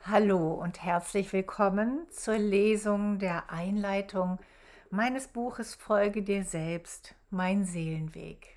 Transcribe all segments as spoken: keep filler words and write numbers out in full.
Hallo und herzlich willkommen zur Lesung der Einleitung meines Buches Folge dir selbst, mein Seelenweg.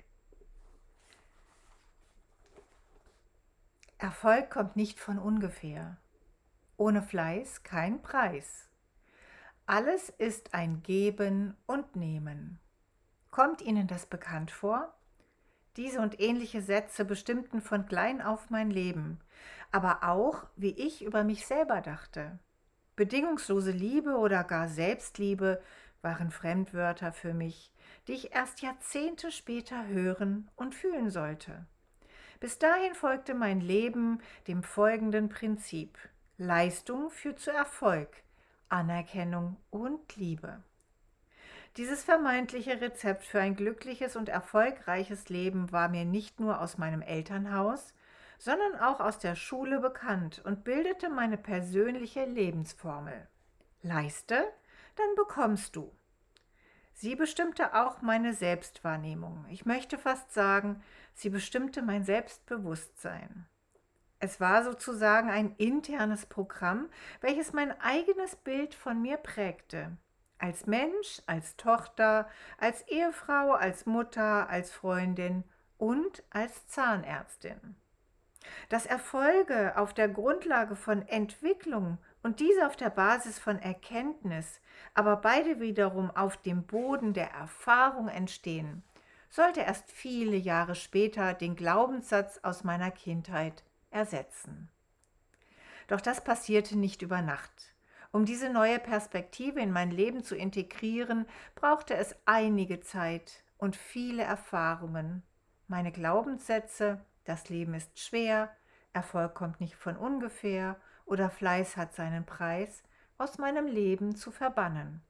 Erfolg kommt nicht von ungefähr. Ohne Fleiß kein Preis. Alles ist ein Geben und Nehmen. Kommt Ihnen das bekannt vor? Diese und ähnliche Sätze bestimmten von klein auf mein Leben, aber auch, wie ich über mich selber dachte. Bedingungslose Liebe oder gar Selbstliebe waren Fremdwörter für mich, die ich erst Jahrzehnte später hören und fühlen sollte. Bis dahin folgte mein Leben dem folgenden Prinzip: Leistung führt zu Erfolg, Anerkennung und Liebe. Dieses vermeintliche Rezept für ein glückliches und erfolgreiches Leben war mir nicht nur aus meinem Elternhaus, sondern auch aus der Schule bekannt und bildete meine persönliche Lebensformel. Leiste, dann bekommst du. Sie bestimmte auch meine Selbstwahrnehmung. Ich möchte fast sagen, sie bestimmte mein Selbstbewusstsein. Es war sozusagen ein internes Programm, welches mein eigenes Bild von mir prägte. Als Mensch, als Tochter, als Ehefrau, als Mutter, als Freundin und als Zahnärztin. Dass Erfolge auf der Grundlage von Entwicklung und diese auf der Basis von Erkenntnis, aber beide wiederum auf dem Boden der Erfahrung entstehen, sollte erst viele Jahre später den Glaubenssatz aus meiner Kindheit ersetzen. Doch das passierte nicht über Nacht. Um diese neue Perspektive in mein Leben zu integrieren, brauchte es einige Zeit und viele Erfahrungen. Meine Glaubenssätze, das Leben ist schwer, Erfolg kommt nicht von ungefähr oder Fleiß hat seinen Preis, aus meinem Leben zu verbannen.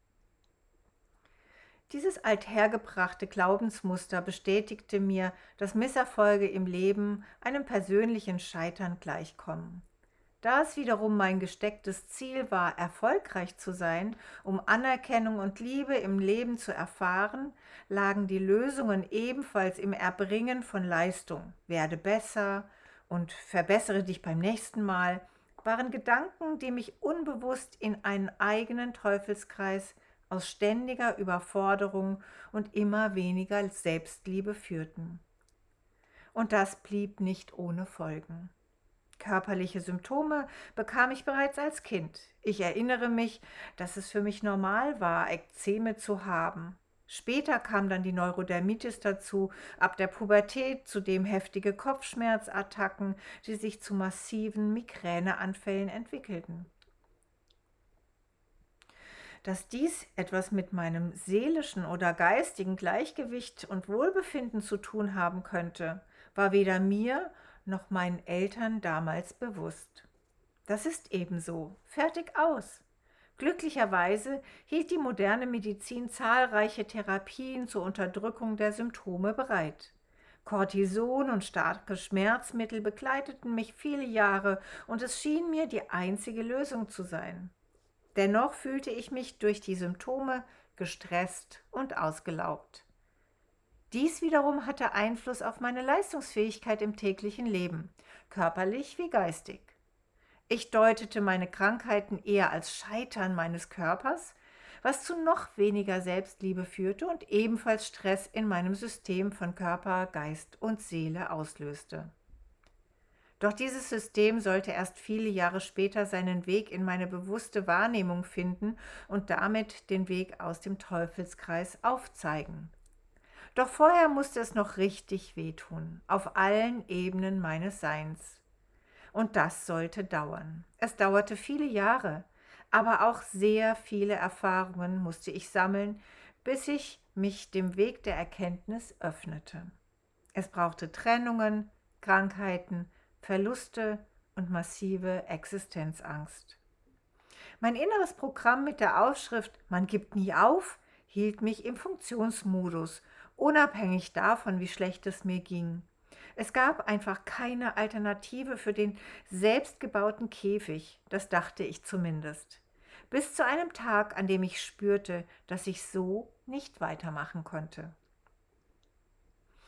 Dieses althergebrachte Glaubensmuster bestätigte mir, dass Misserfolge im Leben einem persönlichen Scheitern gleichkommen. Da es wiederum mein gestecktes Ziel war, erfolgreich zu sein, um Anerkennung und Liebe im Leben zu erfahren, lagen die Lösungen ebenfalls im Erbringen von Leistung. Werde besser und verbessere dich beim nächsten Mal, waren Gedanken, die mich unbewusst in einen eigenen Teufelskreis aus ständiger Überforderung und immer weniger Selbstliebe führten. Und das blieb nicht ohne Folgen. Körperliche Symptome bekam ich bereits als Kind. Ich erinnere mich, dass es für mich normal war, Ekzeme zu haben. Später kam dann die Neurodermitis dazu, ab der Pubertät zudem heftige Kopfschmerzattacken, die sich zu massiven Migräneanfällen entwickelten. Dass dies etwas mit meinem seelischen oder geistigen Gleichgewicht und Wohlbefinden zu tun haben könnte, war weder mir noch meinen Eltern damals bewusst. Das ist ebenso. Fertig aus. Glücklicherweise hielt die moderne Medizin zahlreiche Therapien zur Unterdrückung der Symptome bereit. Cortison und starke Schmerzmittel begleiteten mich viele Jahre und es schien mir die einzige Lösung zu sein. Dennoch fühlte ich mich durch die Symptome gestresst und ausgelaugt. Dies wiederum hatte Einfluss auf meine Leistungsfähigkeit im täglichen Leben, körperlich wie geistig. Ich deutete meine Krankheiten eher als Scheitern meines Körpers, was zu noch weniger Selbstliebe führte und ebenfalls Stress in meinem System von Körper, Geist und Seele auslöste. Doch dieses System sollte erst viele Jahre später seinen Weg in meine bewusste Wahrnehmung finden und damit den Weg aus dem Teufelskreis aufzeigen. Doch vorher musste es noch richtig wehtun, auf allen Ebenen meines Seins. Und das sollte dauern. Es dauerte viele Jahre, aber auch sehr viele Erfahrungen musste ich sammeln, bis ich mich dem Weg der Erkenntnis öffnete. Es brauchte Trennungen, Krankheiten, Verluste und massive Existenzangst. Mein inneres Programm mit der Aufschrift „Man gibt nie auf“ hielt mich im Funktionsmodus, unabhängig davon, wie schlecht es mir ging. Es gab einfach keine Alternative für den selbstgebauten Käfig, das dachte ich zumindest. Bis zu einem Tag, an dem ich spürte, dass ich so nicht weitermachen konnte.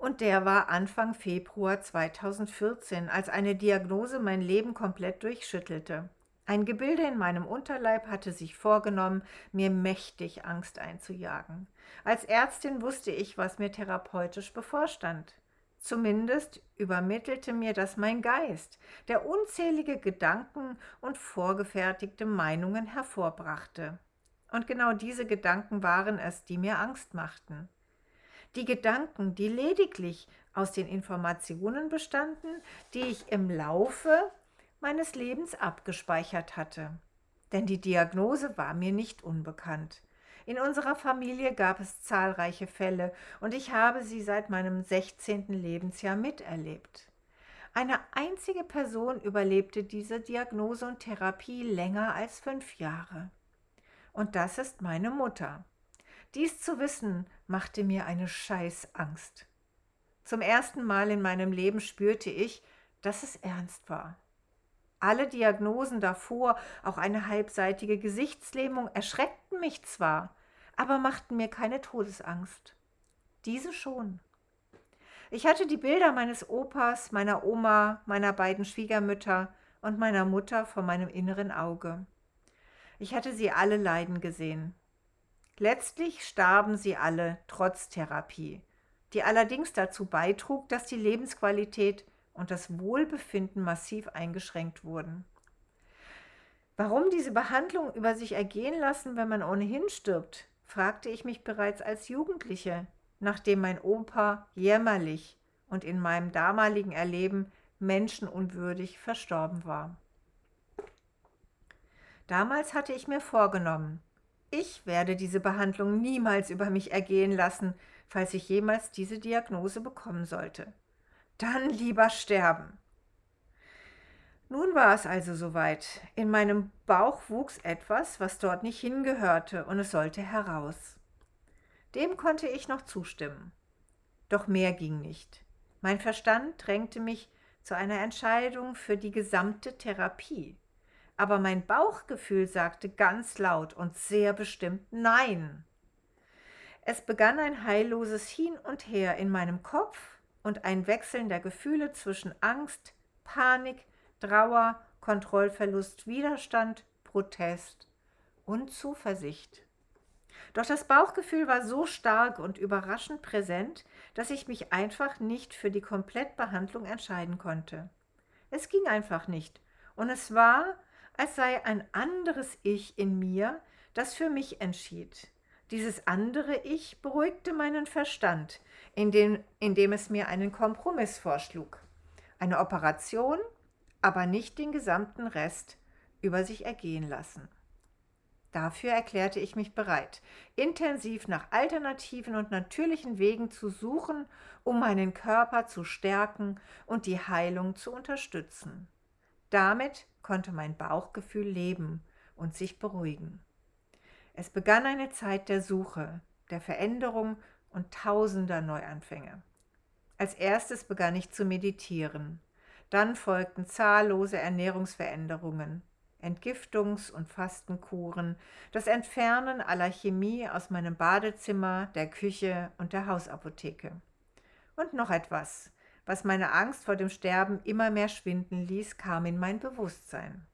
Und der war Anfang Februar zweitausendvierzehn, als eine Diagnose mein Leben komplett durchschüttelte. Ein Gebilde in meinem Unterleib hatte sich vorgenommen, mir mächtig Angst einzujagen. Als Ärztin wusste ich, was mir therapeutisch bevorstand. Zumindest übermittelte mir das mein Geist, der unzählige Gedanken und vorgefertigte Meinungen hervorbrachte. Und genau diese Gedanken waren es, die mir Angst machten. Die Gedanken, die lediglich aus den Informationen bestanden, die ich im Laufe meines Lebens abgespeichert hatte. Denn die Diagnose war mir nicht unbekannt. In unserer Familie gab es zahlreiche Fälle und ich habe sie seit meinem sechzehnten Lebensjahr miterlebt. Eine einzige Person überlebte diese Diagnose und Therapie länger als fünf Jahre. Und das ist meine Mutter. Dies zu wissen, machte mir eine Scheißangst. Zum ersten Mal in meinem Leben spürte ich, dass es ernst war. Alle Diagnosen davor, auch eine halbseitige Gesichtslähmung, erschreckten mich zwar, aber machten mir keine Todesangst. Diese schon. Ich hatte die Bilder meines Opas, meiner Oma, meiner beiden Schwiegermütter und meiner Mutter vor meinem inneren Auge. Ich hatte sie alle leiden gesehen. Letztlich starben sie alle trotz Therapie, die allerdings dazu beitrug, dass die Lebensqualität und das Wohlbefinden massiv eingeschränkt wurden. Warum diese Behandlung über sich ergehen lassen, wenn man ohnehin stirbt, fragte ich mich bereits als Jugendliche, nachdem mein Opa jämmerlich und in meinem damaligen Erleben menschenunwürdig verstorben war. Damals hatte ich mir vorgenommen, ich werde diese Behandlung niemals über mich ergehen lassen, falls ich jemals diese Diagnose bekommen sollte. Dann lieber sterben. Nun war es also soweit. In meinem Bauch wuchs etwas, was dort nicht hingehörte, und es sollte heraus. Dem konnte ich noch zustimmen. Doch mehr ging nicht. Mein Verstand drängte mich zu einer Entscheidung für die gesamte Therapie. Aber mein Bauchgefühl sagte ganz laut und sehr bestimmt Nein. Es begann ein heilloses Hin und Her in meinem Kopf und ein Wechseln der Gefühle zwischen Angst, Panik, Trauer, Kontrollverlust, Widerstand, Protest und Zuversicht. Doch das Bauchgefühl war so stark und überraschend präsent, dass ich mich einfach nicht für die Komplettbehandlung entscheiden konnte. Es ging einfach nicht und es war, als sei ein anderes Ich in mir, das für mich entschied. Dieses andere Ich beruhigte meinen Verstand, indem, indem es mir einen Kompromiss vorschlug. Eine Operation, aber nicht den gesamten Rest über sich ergehen lassen. Dafür erklärte ich mich bereit, intensiv nach alternativen und natürlichen Wegen zu suchen, um meinen Körper zu stärken und die Heilung zu unterstützen. Damit konnte mein Bauchgefühl leben und sich beruhigen. Es begann eine Zeit der Suche, der Veränderung und tausender Neuanfänge. Als erstes begann ich zu meditieren. Dann folgten zahllose Ernährungsveränderungen, Entgiftungs- und Fastenkuren, das Entfernen aller Chemie aus meinem Badezimmer, der Küche und der Hausapotheke. Und noch etwas, was meine Angst vor dem Sterben immer mehr schwinden ließ, kam in mein Bewusstsein.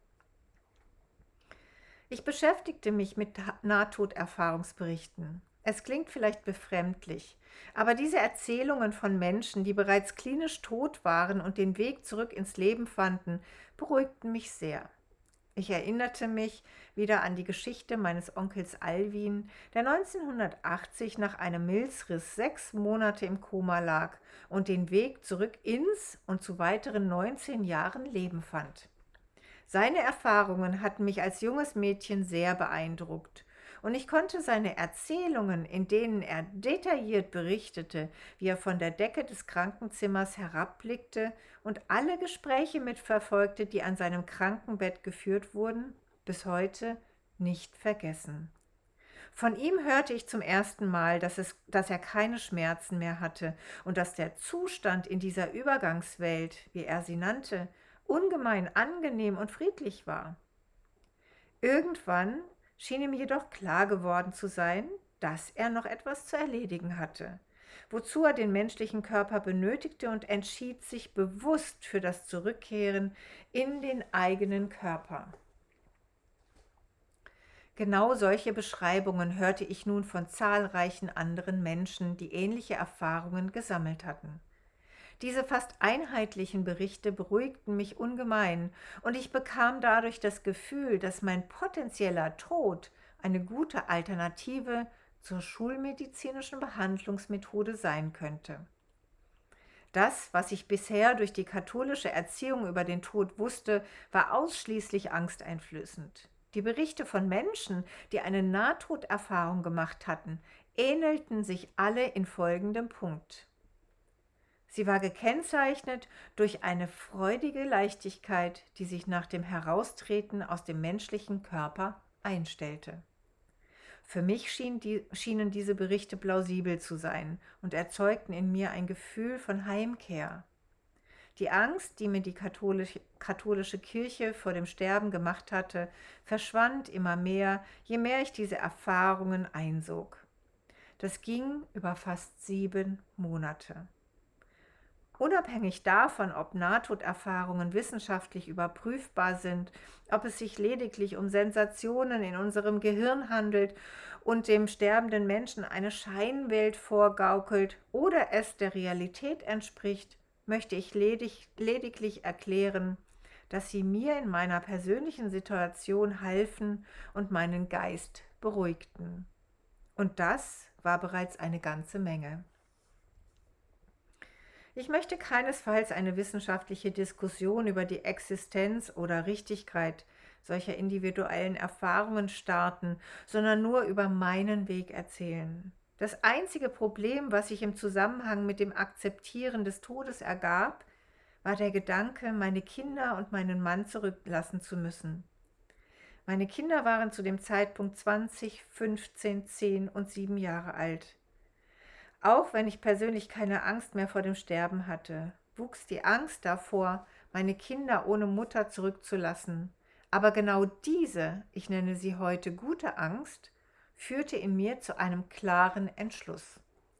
Ich beschäftigte mich mit Nahtoderfahrungsberichten. Es klingt vielleicht befremdlich, aber diese Erzählungen von Menschen, die bereits klinisch tot waren und den Weg zurück ins Leben fanden, beruhigten mich sehr. Ich erinnerte mich wieder an die Geschichte meines Onkels Alwin, der neunzehnhundertachtzig nach einem Milzriss sechs Monate im Koma lag und den Weg zurück ins und zu weiteren neunzehn Jahren Leben fand. Seine Erfahrungen hatten mich als junges Mädchen sehr beeindruckt und ich konnte seine Erzählungen, in denen er detailliert berichtete, wie er von der Decke des Krankenzimmers herabblickte und alle Gespräche mitverfolgte, die an seinem Krankenbett geführt wurden, bis heute nicht vergessen. Von ihm hörte ich zum ersten Mal, dass, es, dass er keine Schmerzen mehr hatte und dass der Zustand in dieser Übergangswelt, wie er sie nannte, ungemein angenehm und friedlich war. Irgendwann schien ihm jedoch klar geworden zu sein, dass er noch etwas zu erledigen hatte. wozu er den menschlichen Körper benötigte und entschied sich bewusst für das Zurückkehren in den eigenen Körper. Genau solche Beschreibungen hörte ich nun von zahlreichen anderen Menschen, die ähnliche Erfahrungen gesammelt hatten. Diese fast einheitlichen Berichte beruhigten mich ungemein und ich bekam dadurch das Gefühl, dass mein potenzieller Tod eine gute Alternative zur schulmedizinischen Behandlungsmethode sein könnte. Das, was ich bisher durch die katholische Erziehung über den Tod wusste, war ausschließlich angsteinflößend. Die Berichte von Menschen, die eine Nahtoderfahrung gemacht hatten, ähnelten sich alle in folgendem Punkt. Sie war gekennzeichnet durch eine freudige Leichtigkeit, die sich nach dem Heraustreten aus dem menschlichen Körper einstellte. Für mich schien die, schienen diese Berichte plausibel zu sein und erzeugten in mir ein Gefühl von Heimkehr. Die Angst, die mir die katholische, katholische Kirche vor dem Sterben gemacht hatte, verschwand immer mehr, je mehr ich diese Erfahrungen einsog. Das ging über fast sieben Monate. Unabhängig davon, ob Nahtoderfahrungen wissenschaftlich überprüfbar sind, ob es sich lediglich um Sensationen in unserem Gehirn handelt und dem sterbenden Menschen eine Scheinwelt vorgaukelt oder es der Realität entspricht, möchte ich ledig, lediglich erklären, dass sie mir in meiner persönlichen Situation halfen und meinen Geist beruhigten. Und das war bereits eine ganze Menge. Ich möchte keinesfalls eine wissenschaftliche Diskussion über die Existenz oder Richtigkeit solcher individuellen Erfahrungen starten, sondern nur über meinen Weg erzählen. Das einzige Problem, was sich im Zusammenhang mit dem Akzeptieren des Todes ergab, war der Gedanke, meine Kinder und meinen Mann zurücklassen zu müssen. Meine Kinder waren zu dem Zeitpunkt zwanzig, fünfzehn, zehn und sieben Jahre alt. Auch wenn ich persönlich keine Angst mehr vor dem Sterben hatte, wuchs die Angst davor, meine Kinder ohne Mutter zurückzulassen. Aber genau diese, ich nenne sie heute gute Angst, führte in mir zu einem klaren Entschluss.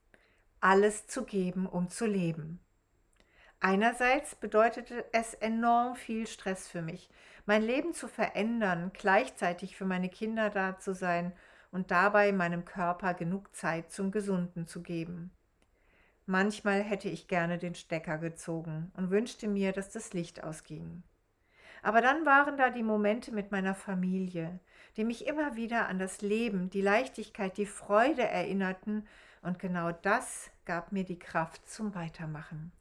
Alles zu geben, um zu leben. Einerseits bedeutete es enorm viel Stress für mich, mein Leben zu verändern, gleichzeitig für meine Kinder da zu sein und dabei meinem Körper genug Zeit zum Gesunden zu geben. Manchmal hätte ich gerne den Stecker gezogen und wünschte mir, dass das Licht ausging. Aber dann waren da die Momente mit meiner Familie, die mich immer wieder an das Leben, die Leichtigkeit, die Freude erinnerten, und genau das gab mir die Kraft zum Weitermachen.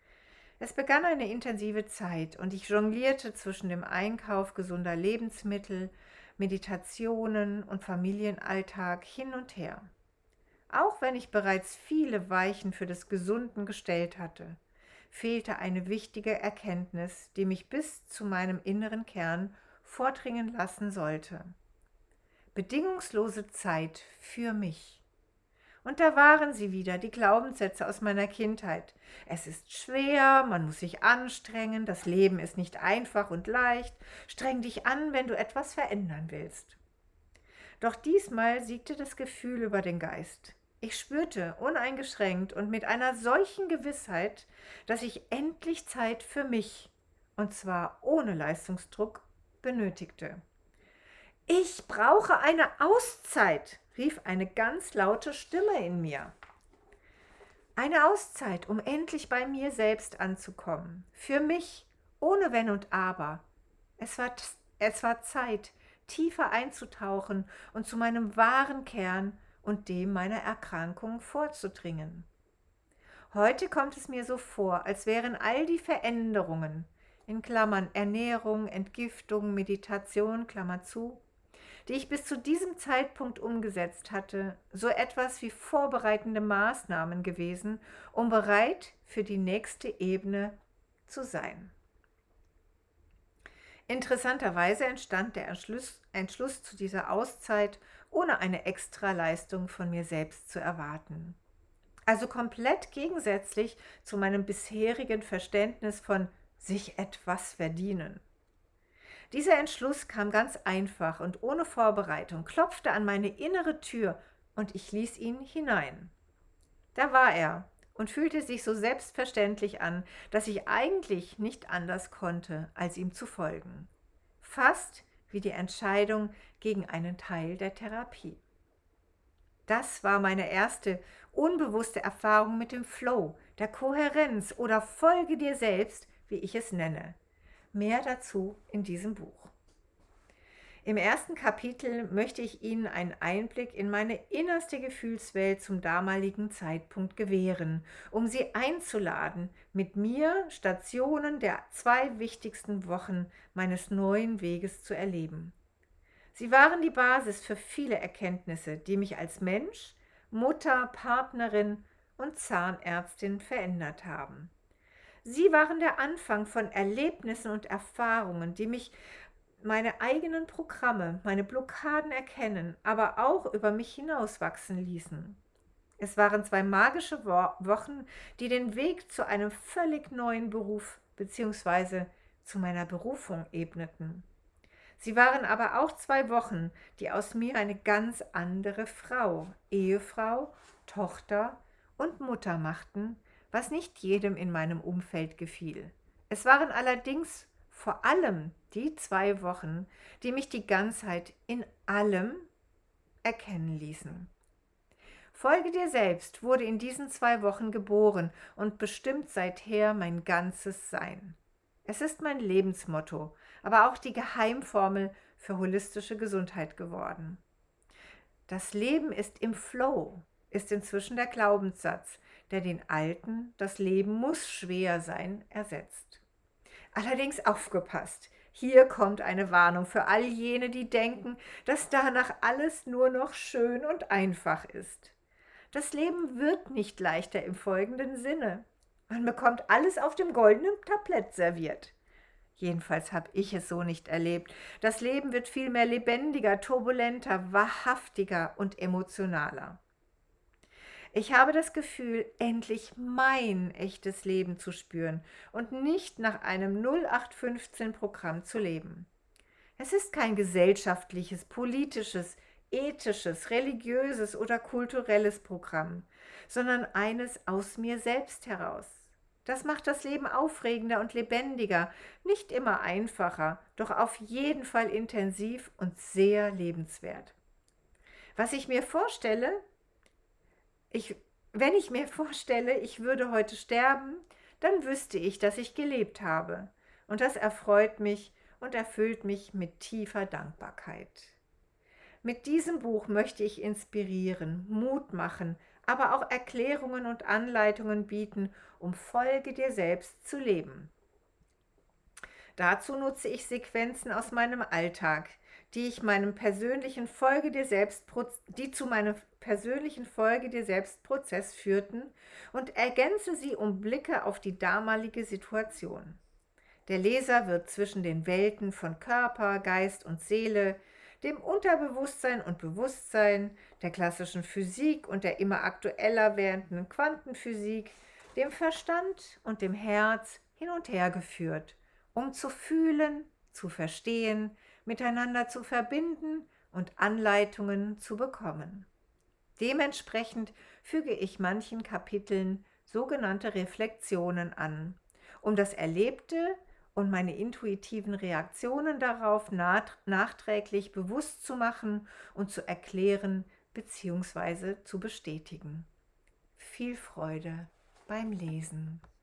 Es begann eine intensive Zeit und ich jonglierte zwischen dem Einkauf gesunder Lebensmittel, Meditationen und Familienalltag hin und her. Auch wenn ich bereits viele Weichen für das Gesunden gestellt hatte, fehlte eine wichtige Erkenntnis, die mich bis zu meinem inneren Kern vordringen lassen sollte. Bedingungslose Zeit für mich. Und da waren sie wieder, die Glaubenssätze aus meiner Kindheit. Es ist schwer, man muss sich anstrengen, das Leben ist nicht einfach und leicht. Streng dich an, wenn du etwas verändern willst. Doch diesmal siegte das Gefühl über den Geist. Ich spürte uneingeschränkt und mit einer solchen Gewissheit, dass ich endlich Zeit für mich, und zwar ohne Leistungsdruck, benötigte. Ich brauche eine Auszeit, rief eine ganz laute Stimme in mir. Eine Auszeit, um endlich bei mir selbst anzukommen. Für mich, ohne Wenn und Aber. Es war, es war Zeit, tiefer einzutauchen und zu meinem wahren Kern und dem meiner Erkrankung vorzudringen. Heute kommt es mir so vor, als wären all die Veränderungen, in Klammern Ernährung, Entgiftung, Meditation, Klammer zu, die ich bis zu diesem Zeitpunkt umgesetzt hatte, so etwas wie vorbereitende Maßnahmen gewesen, um bereit für die nächste Ebene zu sein. Interessanterweise entstand der Entschluss, Entschluss zu dieser Auszeit, ohne eine Extraleistung von mir selbst zu erwarten. Also komplett gegensätzlich zu meinem bisherigen Verständnis von sich etwas verdienen. Dieser Entschluss kam ganz einfach und ohne Vorbereitung, klopfte an meine innere Tür und ich ließ ihn hinein. Da war er und fühlte sich so selbstverständlich an, dass ich eigentlich nicht anders konnte, als ihm zu folgen. Fast wie die Entscheidung gegen einen Teil der Therapie. Das war meine erste unbewusste Erfahrung mit dem Flow, der Kohärenz oder Folge dir selbst, wie ich es nenne. Mehr dazu in diesem Buch. Im ersten Kapitel möchte ich Ihnen einen Einblick in meine innerste Gefühlswelt zum damaligen Zeitpunkt gewähren, um Sie einzuladen, mit mir Stationen der zwei wichtigsten Wochen meines neuen Weges zu erleben. Sie waren die Basis für viele Erkenntnisse, die mich als Mensch, Mutter, Partnerin und Zahnärztin verändert haben. Sie waren der Anfang von Erlebnissen und Erfahrungen, die mich meine eigenen Programme, meine Blockaden erkennen, aber auch über mich hinauswachsen ließen. Es waren zwei magische Wochen, die den Weg zu einem völlig neuen Beruf bzw. zu meiner Berufung ebneten. Sie waren aber auch zwei Wochen, die aus mir eine ganz andere Frau, Ehefrau, Tochter und Mutter machten, was nicht jedem in meinem Umfeld gefiel. Es waren allerdings vor allem die zwei Wochen, die mich die Ganzheit in allem erkennen ließen. Folge dir selbst wurde in diesen zwei Wochen geboren und bestimmt seither mein ganzes Sein. Es ist mein Lebensmotto, aber auch die Geheimformel für holistische Gesundheit geworden. Das Leben ist im Flow, ist inzwischen der Glaubenssatz, der den alten, das Leben muss schwer sein, ersetzt. Allerdings aufgepasst, hier kommt eine Warnung für all jene, die denken, dass danach alles nur noch schön und einfach ist. Das Leben wird nicht leichter im folgenden Sinne. Man bekommt alles auf dem goldenen Tablett serviert. Jedenfalls habe ich es so nicht erlebt. Das Leben wird vielmehr lebendiger, turbulenter, wahrhaftiger und emotionaler. Ich habe das Gefühl, endlich mein echtes Leben zu spüren und nicht nach einem null acht fünfzehn Programm zu leben. Es ist kein gesellschaftliches, politisches, ethisches, religiöses oder kulturelles Programm, sondern eines aus mir selbst heraus. Das macht das Leben aufregender und lebendiger, nicht immer einfacher, doch auf jeden Fall intensiv und sehr lebenswert. Was ich mir vorstelle, ich, wenn ich mir vorstelle, ich würde heute sterben, dann wüsste ich, dass ich gelebt habe. Und das erfreut mich und erfüllt mich mit tiefer Dankbarkeit. Mit diesem Buch möchte ich inspirieren, Mut machen, aber auch Erklärungen und Anleitungen bieten, um Folge dir selbst zu leben. Dazu nutze ich Sequenzen aus meinem Alltag, die ich meinem persönlichen Folge dir selbst, die zu meinem persönlichen Folge dir selbst Prozess führten und ergänze sie um Blicke auf die damalige Situation. Der Leser wird zwischen den Welten von Körper, Geist und Seele, dem Unterbewusstsein und Bewusstsein, der klassischen Physik und der immer aktueller werdenden Quantenphysik, dem Verstand und dem Herz hin und her geführt, um zu fühlen, zu verstehen, miteinander zu verbinden und Anleitungen zu bekommen. Dementsprechend füge ich manchen Kapiteln sogenannte Reflexionen an, um das Erlebte und meine intuitiven Reaktionen darauf nachträglich bewusst zu machen und zu erklären bzw. zu bestätigen. Viel Freude beim Lesen.